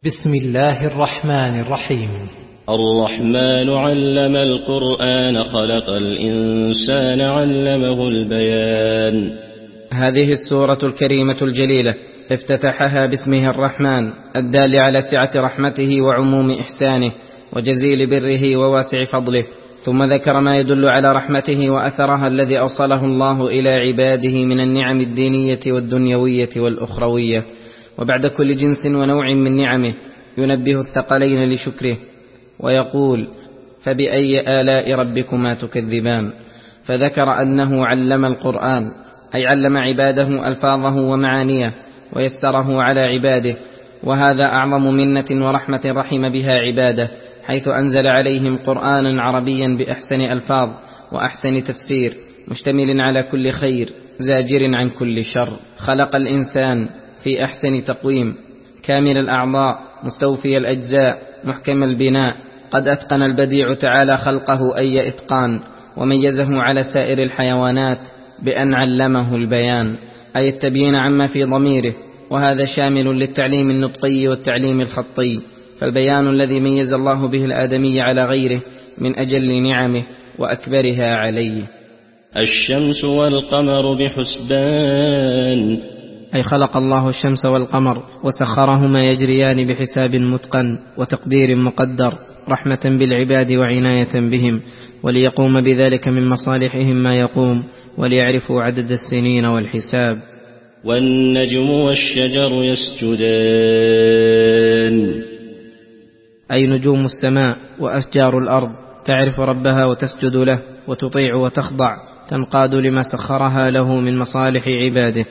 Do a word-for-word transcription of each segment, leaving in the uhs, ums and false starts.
بسم الله الرحمن الرحيم. الرحمن علم القرآن خلق الإنسان علمه البيان. هذه السورة الكريمة الجليلة افتتحها باسمه الرحمن الدال على سعة رحمته وعموم إحسانه وجزيل بره وواسع فضله، ثم ذكر ما يدل على رحمته وأثرها الذي أوصله الله إلى عباده من النعم الدينية والدنيوية والأخروية. وبعد كل جنس ونوع من نعمه ينبه الثقلين لشكره ويقول: فبأي آلاء ربكما تكذبان؟ فذكر أنه علم القرآن، أي علم عباده ألفاظه ومعانيه ويسره على عباده، وهذا أعظم منة ورحمة رحم بها عباده، حيث أنزل عليهم قرآنا عربيا بأحسن ألفاظ وأحسن تفسير، مشتمل على كل خير زاجر عن كل شر. خلق الإنسان في أحسن تقويم، كامل الأعضاء مستوفي الأجزاء محكم البناء، قد أتقن البديع تعالى خلقه أي إتقان، وميزه على سائر الحيوانات بأن علمه البيان، أي التبيين عما في ضميره، وهذا شامل للتعليم النطقي والتعليم الخطي، فالبيان الذي ميز الله به الآدمي على غيره من أجل نعمه وأكبرها عليه. الشمس والقمر بحسبان، أي خلق الله الشمس والقمر وسخرهما يجريان بحساب متقن وتقدير مقدر، رحمة بالعباد وعناية بهم، وليقوم بذلك من مصالحهم ما يقوم، وليعرفوا عدد السنين والحساب. والنجم والشجر يسجدان، أي نجوم السماء وأشجار الأرض تعرف ربها وتسجد له وتطيع وتخضع، تنقاد لما سخرها له من مصالح عباده.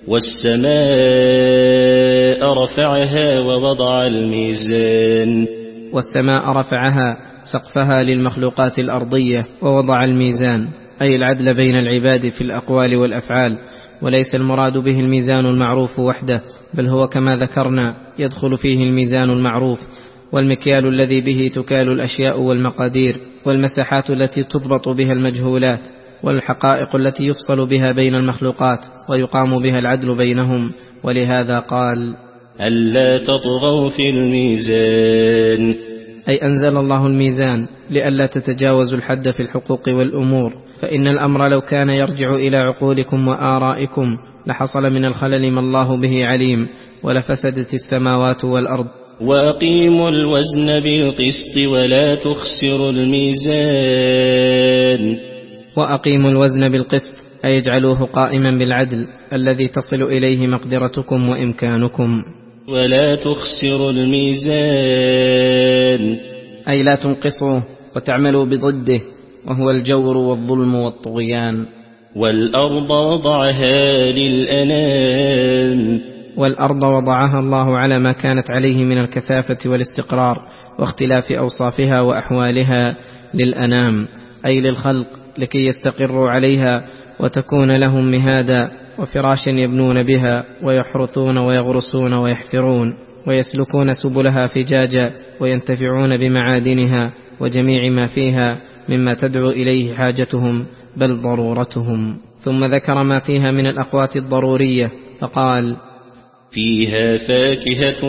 والسماء رفعها ووضع الميزان، والسماء رفعها سقفها للمخلوقات الأرضية ووضع الميزان، أي العدل بين العباد في الأقوال والأفعال، وليس المراد به الميزان المعروف وحده، بل هو كما ذكرنا يدخل فيه الميزان المعروف والمكيال الذي به تكال الأشياء والمقادير، والمساحات التي تضبط بها المجهولات، والحقائق التي يفصل بها بين المخلوقات ويقام بها العدل بينهم. ولهذا قال: ألا تطغوا في الميزان، أي أنزل الله الميزان لئلا تتجاوزوا الحد في الحقوق والأمور، فإن الأمر لو كان يرجع إلى عقولكم وآرائكم لحصل من الخلل ما الله به عليم، ولفسدت السماوات والأرض. وأقيموا الوزن بالقسط ولا تخسروا الميزان، وأقيموا الوزن بالقسط، أي اجعلوه قائما بالعدل الذي تصل إليه مقدرتكم وإمكانكم. ولا تخسروا الميزان، أي لا تنقصوه وتعملوا بضده، وهو الجور والظلم والطغيان. والأرض وضعها للأنام، والأرض وضعها الله على ما كانت عليه من الكثافة والاستقرار واختلاف أوصافها وأحوالها للأنام، أي للخلق، لكي يستقروا عليها وتكون لهم مهادا وفراشا يبنون بها ويحرثون ويغرسون ويحفرون ويسلكون سبلها فجاجا، وينتفعون بمعادنها وجميع ما فيها مما تدعو إليه حاجتهم بل ضرورتهم. ثم ذكر ما فيها من الأقوات الضرورية فقال: فيها فاكهة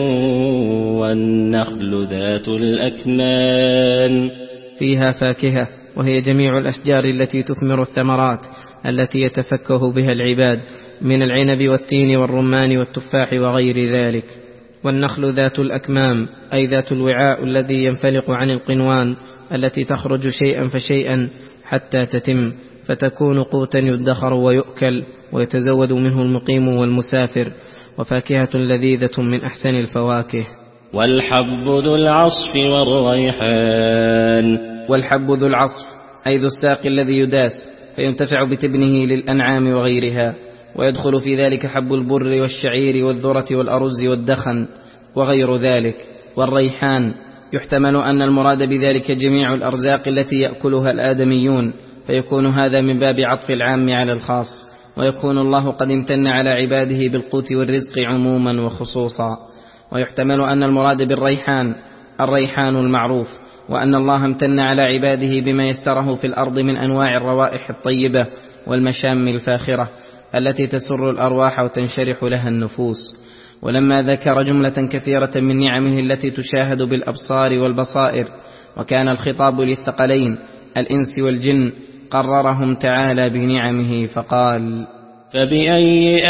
والنخل ذات الأكمام. فيها فاكهة، وهي جميع الأشجار التي تثمر الثمرات التي يتفكه بها العباد من العنب والتين والرمان والتفاح وغير ذلك. والنخل ذات الأكمام، أي ذات الوعاء الذي ينفلق عن القنوان التي تخرج شيئا فشيئا حتى تتم، فتكون قوتا يدخر ويؤكل ويتزود منه المقيم والمسافر، وفاكهة لذيذة من أحسن الفواكه. والحب ذو العصف والريحان، والحب ذو العصف، أي ذو الساق الذي يداس فينتفع بتبنه للأنعام وغيرها، ويدخل في ذلك حب البر والشعير والذرة والأرز والدخن وغير ذلك. والريحان يحتمل أن المراد بذلك جميع الأرزاق التي يأكلها الآدميون، فيكون هذا من باب عطف العام على الخاص، ويكون الله قد امتن على عباده بالقوت والرزق عموما وخصوصا. ويحتمل أن المراد بالريحان الريحان المعروف، وأن الله امتن على عباده بما يسره في الأرض من أنواع الروائح الطيبة والمشام الفاخرة التي تسر الأرواح وتنشرح لها النفوس. ولما ذكر جملة كثيرة من نعمه التي تشاهد بالأبصار والبصائر، وكان الخطاب للثقلين الإنس والجن، قررهم تعالى بنعمه فقال: فبأي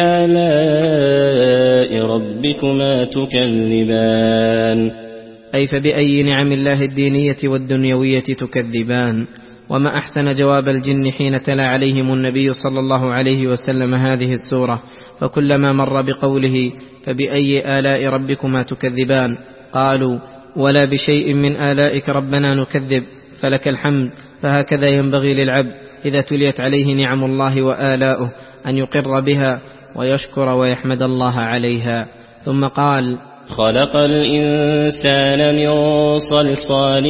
آلاء ربكما تكذبان؟ أي فبأي نعم الله الدينية والدنيوية تكذبان؟ وما أحسن جواب الجن حين تلا عليهم النبي صلى الله عليه وسلم هذه السورة، فكلما مر بقوله فبأي آلاء ربكما تكذبان قالوا: ولا بشيء من آلائك ربنا نكذب، فلك الحمد. فهكذا ينبغي للعبد إذا تليت عليه نعم الله وآلاؤه أن يقر بها ويشكر ويحمد الله عليها. ثم قال: خلق الإنسان من صلصال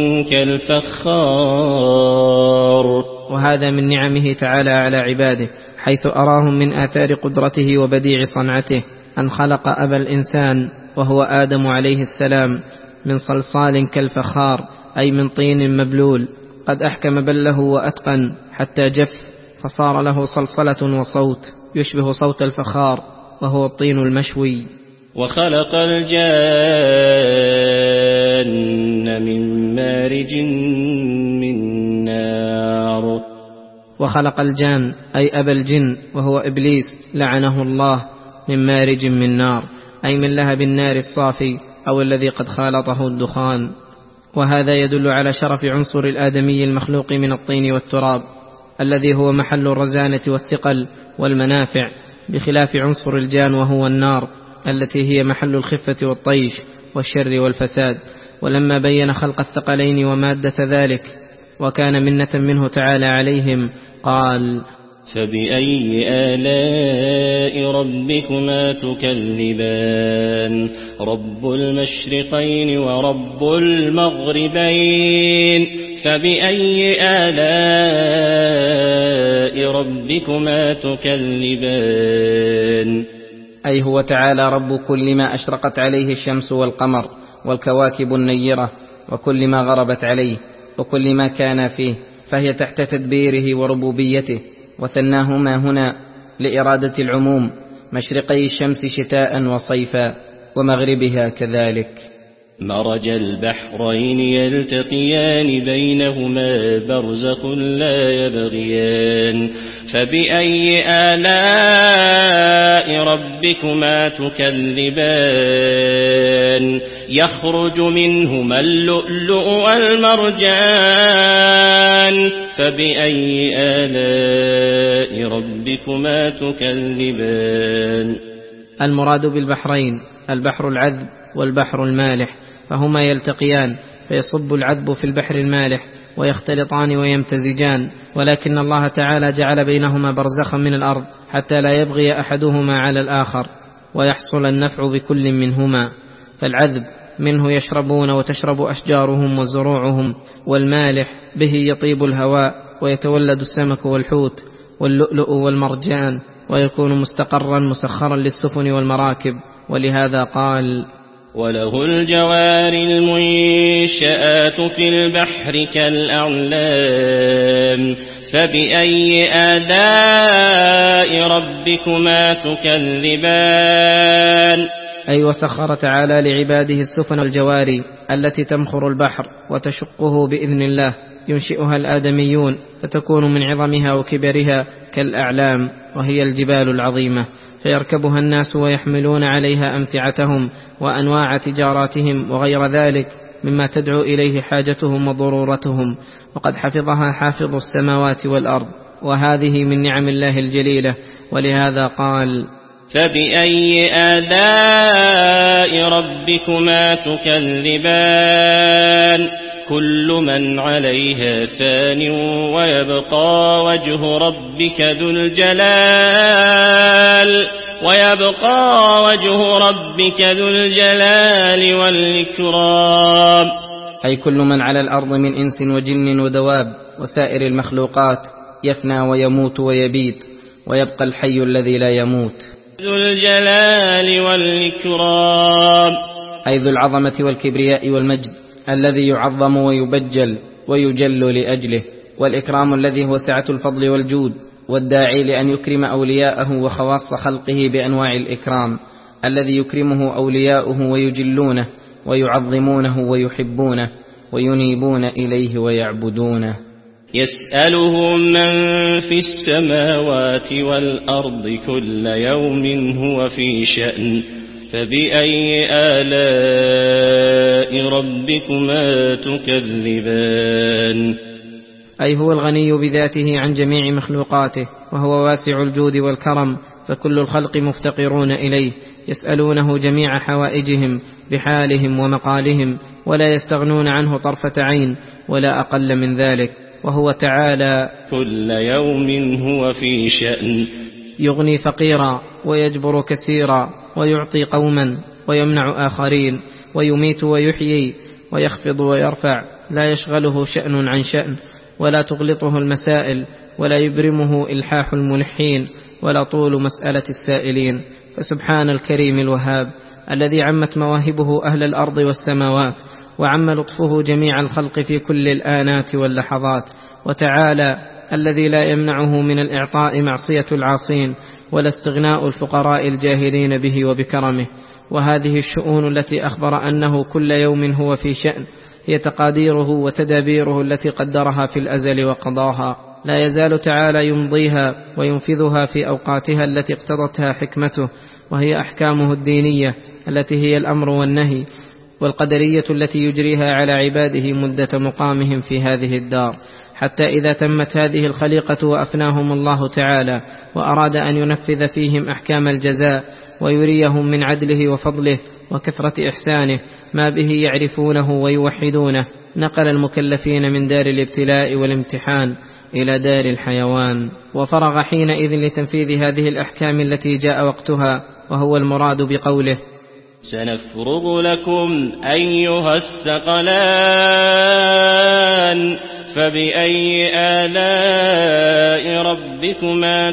كالفخار. وهذا من نعمه تعالى على عباده، حيث أراهم من آثار قدرته وبديع صنعته أن خلق أبا الإنسان وهو آدم عليه السلام من صلصال كالفخار، أي من طين مبلول قد أحكم بله وأتقن حتى جف، فصار له صلصلة وصوت يشبه صوت الفخار وهو الطين المشوي. وخلق الجان من مارج من نار. وخلق الجان أي أبا الجن وهو إبليس لعنه الله من مارج من نار، أي من لهب النار الصافي أو الذي قد خالطه الدخان. وهذا يدل على شرف عنصر الآدمي المخلوق من الطين والتراب، الذي هو محل الرزانة والثقل والمنافع، بخلاف عنصر الجان وهو النار التي هي محل الخفة والطيش والشر والفساد. ولما بين خلق الثقلين ومادة ذلك وكان منة منه تعالى عليهم قال: فبأي آلاء ربكما تكذبان؟ رب المشرقين ورب المغربين، فبأي آلاء ربكما تكذبان؟ أي هو تعالى رب كل ما أشرقت عليه الشمس والقمر والكواكب النيرة، وكل ما غربت عليه، وكل ما كان فيه، فهي تحت تدبيره وربوبيته. وثناهما هنا لإرادة العموم، مشرقي الشمس شتاء وصيفا، ومغربها كذلك. مرج البحرين يلتقيان بينهما برزخ لا يبغيان، فبأي آلاء ربكما تكذبان؟ يخرج منهما اللؤلؤ والمرجان، فبأي آلاء ربكما تكذبان؟ المراد بالبحرين البحر العذب والبحر المالح، فهما يلتقيان فيصب العذب في البحر المالح ويختلطان ويمتزجان، ولكن الله تعالى جعل بينهما برزخا من الأرض حتى لا يبغي أحدهما على الآخر ويحصل النفع بكل منهما. فالعذب منه يشربون وتشرب أشجارهم وزروعهم، والمالح به يطيب الهواء ويتولد السمك والحوت، واللؤلؤ والمرجان ويكون مستقرا مسخرا للسفن والمراكب. ولهذا قال: وله الجوار المنشآت في البحر كالأعلام، فبأي آلاء ربكما تكذبان؟ أي وسخر تعالى لعباده السفن الجواري التي تمخر البحر وتشقه بإذن الله، ينشئها الآدميون فتكون من عظمها وكبرها كالأعلام، وهي الجبال العظيمة، فيركبها الناس ويحملون عليها أمتعتهم وأنواع تجاراتهم وغير ذلك مما تدعو إليه حاجتهم وضرورتهم، وقد حفظها حافظ السماوات والأرض، وهذه من نعم الله الجليلة. ولهذا قال: فبأي آلاء ربكما تكذبان؟ كل من عليها فان ويبقى وجه ربك ذو الجلال ويبقى وجه ربك ذو الجلال والإكرام. أي كل من على الأرض من إنس وجن ودواب وسائر المخلوقات يفنى ويموت ويبيد، ويبقى الحي الذي لا يموت ذو الجلال والإكرام، أي ذو العظمة والكبرياء والمجد الذي يعظم ويبجل ويجل لأجله، والإكرام الذي هو سعة الفضل والجود، والداعي لأن يكرم أولياءه وخواص خلقه بأنواع الإكرام. الذي يكرمه أولياؤه ويجلونه ويعظمونه ويحبونه وينيبون إليه ويعبدونه. يسأله من في السماوات والأرض كل يوم هو في شأن فبأي آلاء ربكما تكذبان. أي هو الغني بذاته عن جميع مخلوقاته، وهو واسع الجود والكرم، فكل الخلق مفتقرون إليه، يسألونه جميع حوائجهم بحالهم ومقالهم، ولا يستغنون عنه طرفة عين ولا أقل من ذلك. وهو تعالى كل يوم هو في شأن، يغني فقيرا ويجبر كثيرا، ويعطي قوما ويمنع آخرين، ويميت ويحيي، ويخفض ويرفع، لا يشغله شأن عن شأن، ولا تغلطه المسائل، ولا يبرمه إلحاح الملحين، ولا طول مسألة السائلين. فسبحان الكريم الوهاب الذي عمت مواهبه أهل الأرض والسماوات، وعم لطفه جميع الخلق في كل الآنات واللحظات. وتعالى الذي لا يمنعه من الإعطاء معصية العاصين، ولا استغناء الفقراء الجاهلين به وبكرمه. وهذه الشؤون التي أخبر أنه كل يوم هو في شأن هي تقاديره وتدابيره التي قدرها في الأزل وقضاها، لا يزال تعالى يمضيها وينفذها في أوقاتها التي اقتضتها حكمته، وهي أحكامه الدينية التي هي الأمر والنهي، والقدرية التي يجريها على عباده مدة مقامهم في هذه الدار، حتى إذا تمت هذه الخليقة وأفناهم الله تعالى، وأراد أن ينفذ فيهم أحكام الجزاء ويريهم من عدله وفضله وكثرة إحسانه ما به يعرفونه ويوحدونه، نقل المكلفين من دار الابتلاء والامتحان إلى دار الحيوان، وفرغ حينئذ لتنفيذ هذه الأحكام التي جاء وقتها، وهو المراد بقوله سنفرغ لكم أيها الثقلان فبأي آلاء ربكما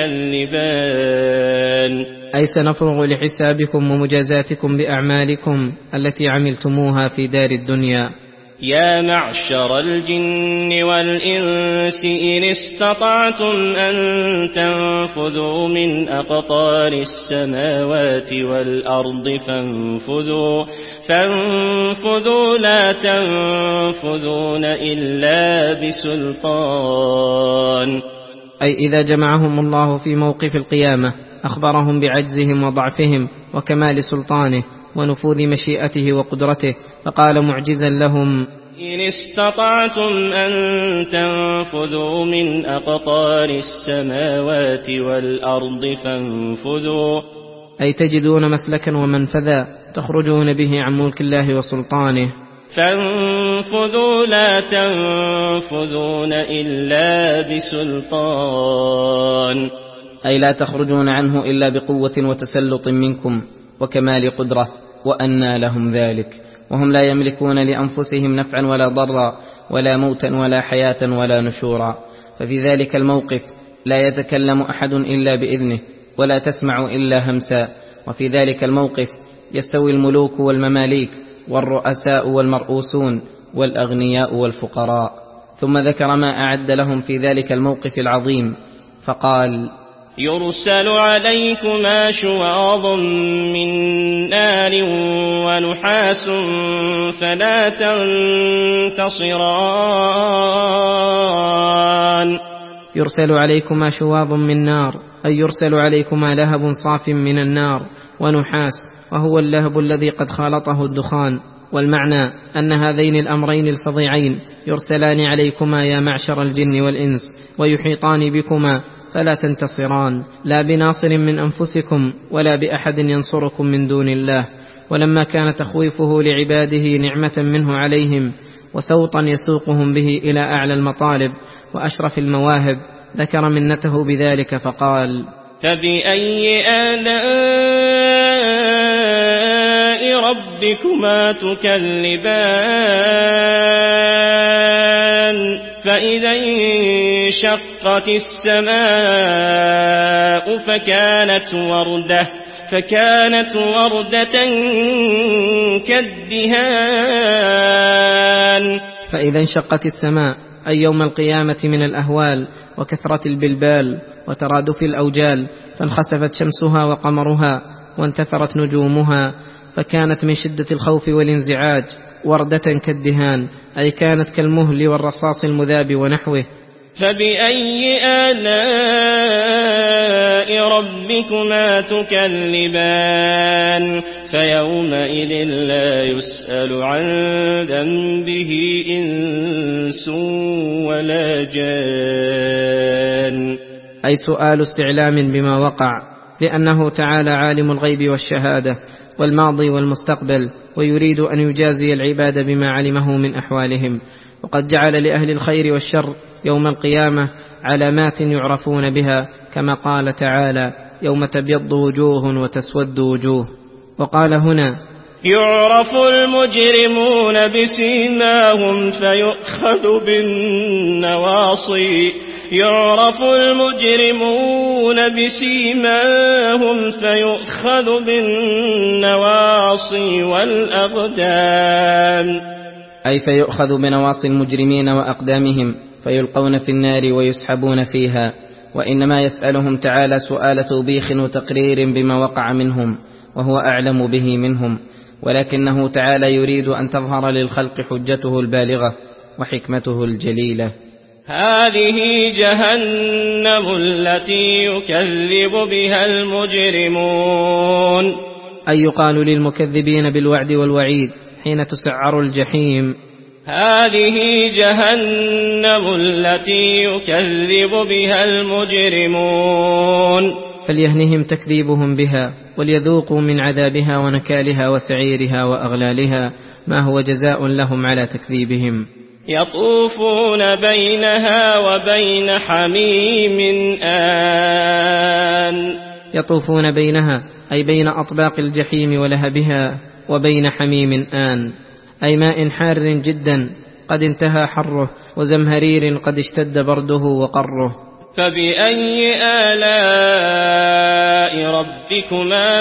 تكذبان. أي سنفرغ لحسابكم ومجازاتكم بأعمالكم التي عملتموها في دار الدنيا. يا معشر الجن والإنس إن استطعتم أن تنفذوا من أقطار السماوات والأرض فانفذوا فانفذوا لا تنفذون إلا بسلطان. أي إذا جمعهم الله في موقف القيامة أخبرهم بعجزهم وضعفهم وكمال سلطانه ونفوذ مشيئته وقدرته، فقال معجزا لهم إن استطعتم أن تنفذوا من أقطار السماوات والأرض فانفذوا، أي تجدون مسلكا ومنفذا تخرجون به عن ملك الله وسلطانه. فانفذوا لا تنفذون إلا بسلطان، أي لا تخرجون عنه إلا بقوة وتسلط منكم وكمال قدرة، وأنى لهم ذلك وهم لا يملكون لأنفسهم نفعا ولا ضرا ولا موتا ولا حياة ولا نشورا. ففي ذلك الموقف لا يتكلم أحد إلا بإذنه ولا تسمع إلا همسا. وفي ذلك الموقف يستوي الملوك والمماليك والرؤساء والمرؤوسون والأغنياء والفقراء. ثم ذكر ما أعد لهم في ذلك الموقف العظيم فقال يرسل عليكما شواظ من نار ونحاس فلا تنتصران. يرسل عليكما شواظ من نار، أي يرسل عليكما لهب صاف من النار ونحاس، وهو اللهب الذي قد خالطه الدخان. والمعنى أن هذين الأمرين الفظيعين يرسلان عليكما يا معشر الجن والإنس، ويحيطان بكما فلا تنتصران، لا بناصر من أنفسكم ولا بأحد ينصركم من دون الله. ولما كان تخويفه لعباده نعمة منه عليهم وسوطا يسوقهم به إلى أعلى المطالب وأشرف المواهب، ذكر منته بذلك فقال فبأي آلاء ربكما تكذبان. فإذا انشقت السماء فكانت وردة فكانت وردة كالدهان. فإذا انشقت السماء أي يوم القيامة من الأهوال وكثرة البلبال وترادف الأوجال، فانخسفت شمسها وقمرها وانتثرت نجومها، فكانت من شدة الخوف والانزعاج وردة كالدهان، أي كانت كالمهل والرصاص المذاب ونحوه. فبأي آلاء ربكما تكذبان فيومئذ لا يسأل عن ذنبه إنس ولا جان، أي سؤال استعلام بما وقع، لأنه تعالى عالم الغيب والشهادة والماضي والمستقبل، ويريد أن يجازي العباد بما علمه من أحوالهم. وقد جعل لأهل الخير والشر يوم القيامة علامات يعرفون بها، كما قال تعالى: يوم تبيض وجوه وتسود وجوه. وقال هنا: يعرف المجرمون بسيماهم فيؤخذ بالنواصي يعرف المجرمون بسيماهم فيؤخذ بالنواصي والأقدام، أي فيؤخذ بنواصي المجرمين وأقدامهم فيلقون في النار ويسحبون فيها. وإنما يسألهم تعالى سؤال توبيخ وتقرير بما وقع منهم، وهو أعلم به منهم، ولكنه تعالى يريد أن تظهر للخلق حجته البالغة وحكمته الجليلة. هذه جهنم التي يكذب بها المجرمون، أي يقال للمكذبين بالوعد والوعيد حين تسعر الجحيم: هذه جهنم التي يكذب بها المجرمون، فليهنهم تكذيبهم بها، وليذوقوا من عذابها ونكالها وسعيرها وأغلالها ما هو جزاء لهم على تكذيبهم. يطوفون بينها وبين حميم آن، يطوفون بينها أي بين أطباق الجحيم ولهبها، وبين حميم آن أي ماء حار جدا قد انتهى حره، وزمهرير قد اشتد برده وقره. فبأي آلاء ربكما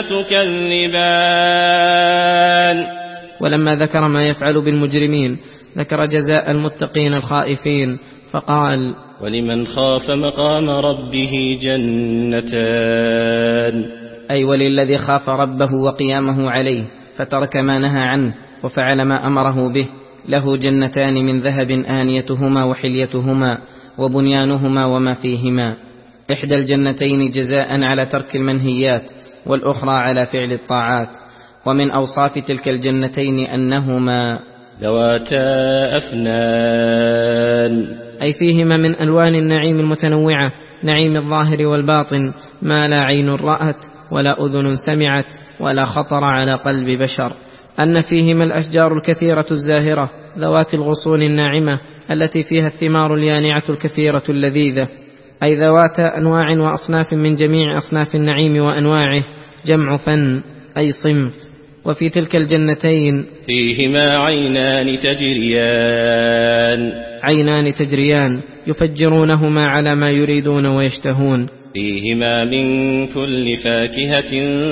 تكذبان. ولما ذكر ما يفعل بالمجرمين ذكر جزاء المتقين الخائفين فقال: ولمن خاف مقام ربه جنتان، أي وللذي خاف ربه وقيامه عليه فترك ما نهى عنه وفعل ما أمره به، له جنتان من ذهب آنيتهما وحليتهما وبنيانهما وما فيهما، إحدى الجنتين جزاء على ترك المنهيات والأخرى على فعل الطاعات. ومن أوصاف تلك الجنتين أنهما ذواتا أفنان، أي فيهما من ألوان النعيم المتنوعة، نعيم الظاهر والباطن، ما لا عين رأت ولا أذن سمعت ولا خطر على قلب بشر. أن فيهما الأشجار الكثيرة الزاهرة ذوات الغصون الناعمة التي فيها الثمار اليانعة الكثيرة اللذيذة، أي ذوات أنواع وأصناف من جميع أصناف النعيم وأنواعه، جمع فن أي صنف. وفي تلك الجنتين فيهما عينان تجريان، عينان تجريان يفجرونهما على ما يريدون ويشتهون. فيهما من كل فاكهة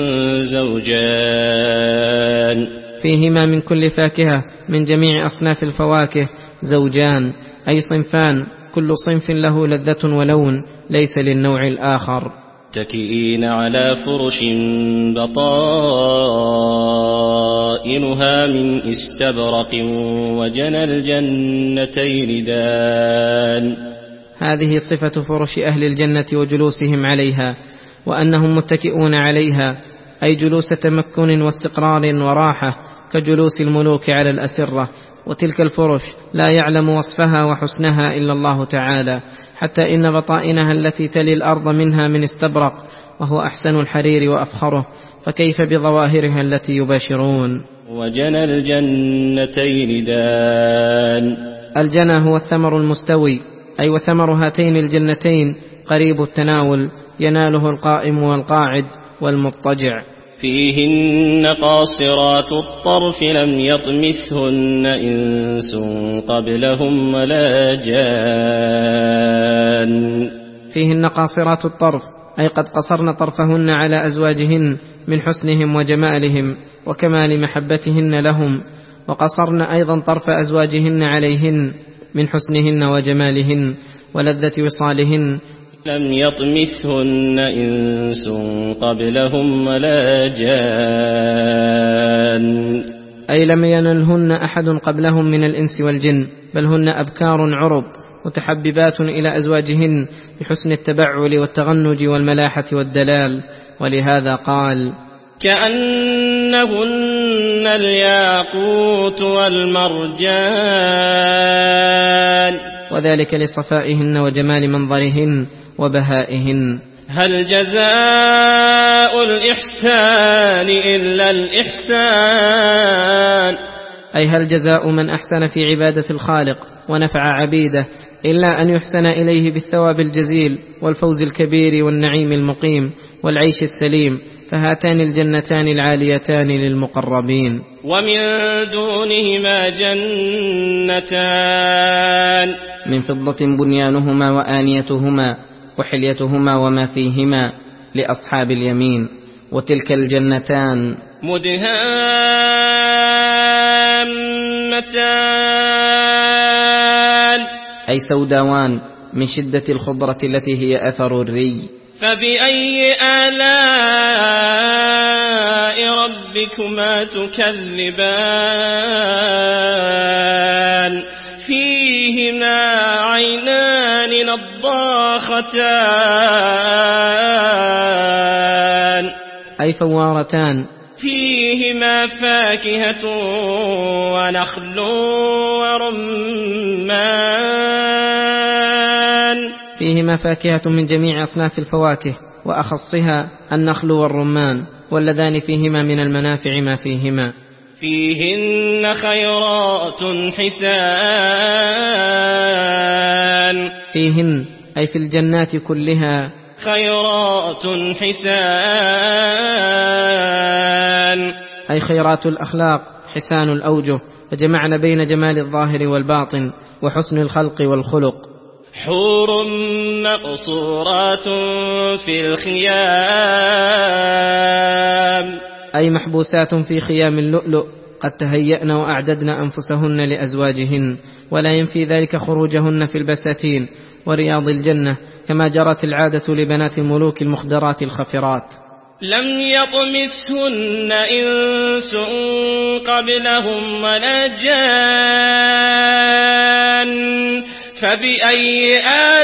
زوجان، فيهما من كل فاكهة من جميع أصناف الفواكه زوجان، أي صنفان، كل صنف له لذة ولون ليس للنوع الآخر. متكئين على فرش بطائنها من استبرق وجنى الجنتين دان. هذه صفة فرش أهل الجنة وجلوسهم عليها، وأنهم متكئون عليها، أي جلوس تمكن واستقرار وراحة كجلوس الملوك على الأسرة. وتلك الفرش لا يعلم وصفها وحسنها إلا الله تعالى، حتى إن بطائنها التي تلي الأرض منها من استبرق، وهو أحسن الحرير وأفخره، فكيف بظواهرها التي يباشرون. وجنى الجنتين دان. الجنى هو الثمر المستوي، أي وثمر هاتين الجنتين قريب التناول، يناله القائم والقاعد والمضطجع. فيهن قاصرات الطرف لم يطمثهن إنس قبلهم ولا جان. فيهن قاصرات الطرف، أي قد قصرن طرفهن على أزواجهن من حسنهم وجمالهم وكمال محبتهن لهم، وقصرن أيضا طرف أزواجهن عليهن من حسنهن وجمالهن ولذة وصالهن، لم يطمثهن إنس قبلهم ولا جان. أي لم ينلهن أحد قبلهم من الإنس والجن، بل هن أبكار عرب متحببات إلى أزواجهن بحسن التبعل والتغنج والملاحة والدلال. ولهذا قال: كأنهن الياقوت والمرجان، وذلك لصفائهن وجمال منظرهن وبهائهن. هل جزاء الإحسان إلا الإحسان، أي هل جزاء من أحسن في عبادة الخالق ونفع عبيده إلا أن يحسن إليه بالثواب الجزيل والفوز الكبير والنعيم المقيم والعيش السليم، فهاتان الجنتان العاليتان للمقربين. ومن دونهما جنتان، من فضة بنيانهما وآنيتهما وحليتهما وما فيهما لأصحاب اليمين. وتلك الجنتان مدهامتان، أي سوداوان من شدة الخضرة التي هي أثر الري. فبأي آلاء ربكما تكذبان، فيهما عينان نضاختان، أي فوارتان، فيهما فاكهة ونخل ورمان، فيهما فاكهة من جميع أصناف الفواكه وأخصها النخل والرمان، واللذان فيهما من المنافع ما فيهما. فيهن خيرات حسان، فيهن أي في الجنات كلها خيرات حسان، أي خيرات الأخلاق حسان الأوجه، فجمعنا بين جمال الظاهر والباطن وحسن الخلق والخلق. حور مقصورات في الخيام، أي محبوسات في خيام اللؤلؤ قد تهيأن وأعددن أنفسهن لأزواجهن، ولا ينفي ذلك خروجهن في البساتين ورياض الجنة كما جرت العادة لبنات الملوك المخدرات الخفرات. لم يطمثهن إنس قبلهم ولا جان، فبأي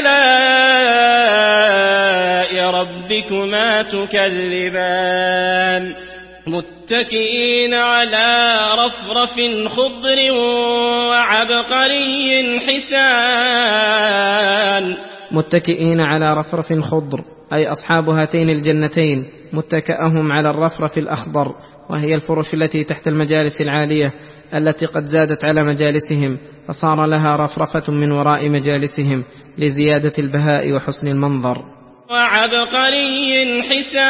آلاء ربكما تكذبان. متكئين على رفرف خضر وعبقري حسان، متكئين على رفرف خضر، أي أصحاب هاتين الجنتين متكأهم على الرفرف الأخضر، وهي الفرش التي تحت المجالس العالية التي قد زادت على مجالسهم، فصار لها رفرفة من وراء مجالسهم لزيادة البهاء وحسن المنظر. وعبقري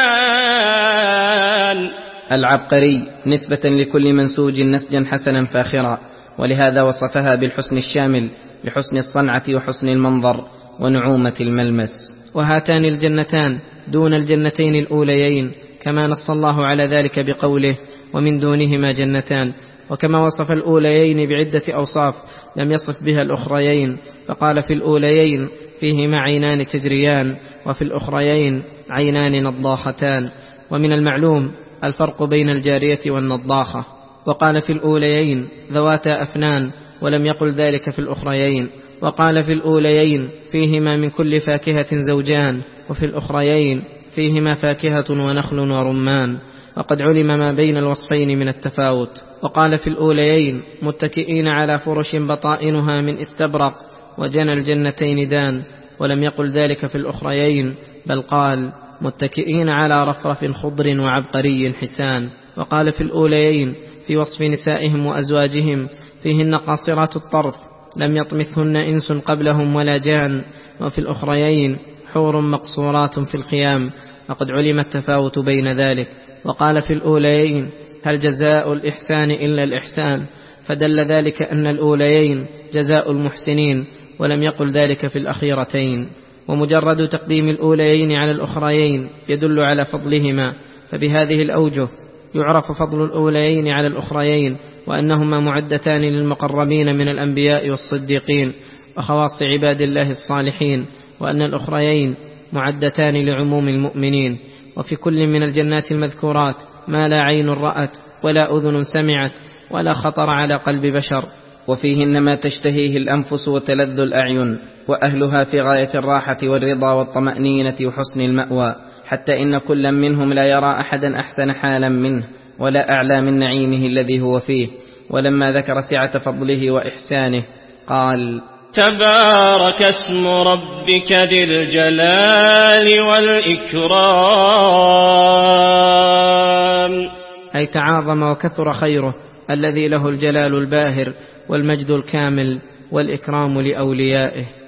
حسان، العبقري نسبة لكل منسوج نسجا حسنا فاخرا، ولهذا وصفها بالحسن الشامل لحسن الصنعة وحسن المنظر ونعومة الملمس. وهاتان الجنتان دون الجنتين الأوليين، كما نص الله على ذلك بقوله: ومن دونهما جنتان. وكما وصف الأوليين بعدة أوصاف لم يصف بها الأخريين، فقال في الأوليين فيهما عينان تجريان، وفي الأخريين عينان نضاختان. ومن المعلوم الفرق بين الجارية والنضاخة. وقال في الأوليين ذواتا أفنان، ولم يقل ذلك في الأخريين. وقال في الأوليين فيهما من كل فاكهة زوجان، وفي الأخريين فيهما فاكهة ونخل ورمان، وقد علم ما بين الوصفين من التفاوت. وقال في الأوليين متكئين على فرش بطائنها من استبرق، وجنى الجنتين دان، ولم يقل ذلك في الأخريين، بل قال متكئين على رفرف خضر وعبقري حسان. وقال في الأوليين في وصف نسائهم وأزواجهم فيهن قاصرات الطرف لم يطمثهن إنس قبلهم ولا جان. وفي الأخريين حور مقصورات في الخيام، وقد علم التفاوت بين ذلك. وقال في الأوليين هل جزاء الإحسان إلا الإحسان، فدل ذلك أن الأوليين جزاء المحسنين، ولم يقل ذلك في الأخيرتين. ومجرد تقديم الأوليين على الأخريين يدل على فضلهما، فبهذه الأوجه يعرف فضل الأوليين على الأخريين، وأنهما معدتان للمقربين من الأنبياء والصديقين وخواص عباد الله الصالحين، وأن الأخريين معدتان لعموم المؤمنين. وفي كل من الجنات المذكورات ما لا عين رأت ولا أذن سمعت ولا خطر على قلب بشر. وفيهن ما تشتهيه الأنفس وتلذ الأعين، وأهلها في غاية الراحة والرضا والطمأنينة وحسن المأوى، حتى إن كل منهم لا يرى أحدا أحسن حالا منه ولا أعلى من نعيمه الذي هو فيه. ولما ذكر سعة فضله وإحسانه قال: تبارك اسم ربك ذي الجلال والإكرام، أي تعاظم وكثر خيره الذي له الجلال الباهر والمجد الكامل والإكرام لأوليائه.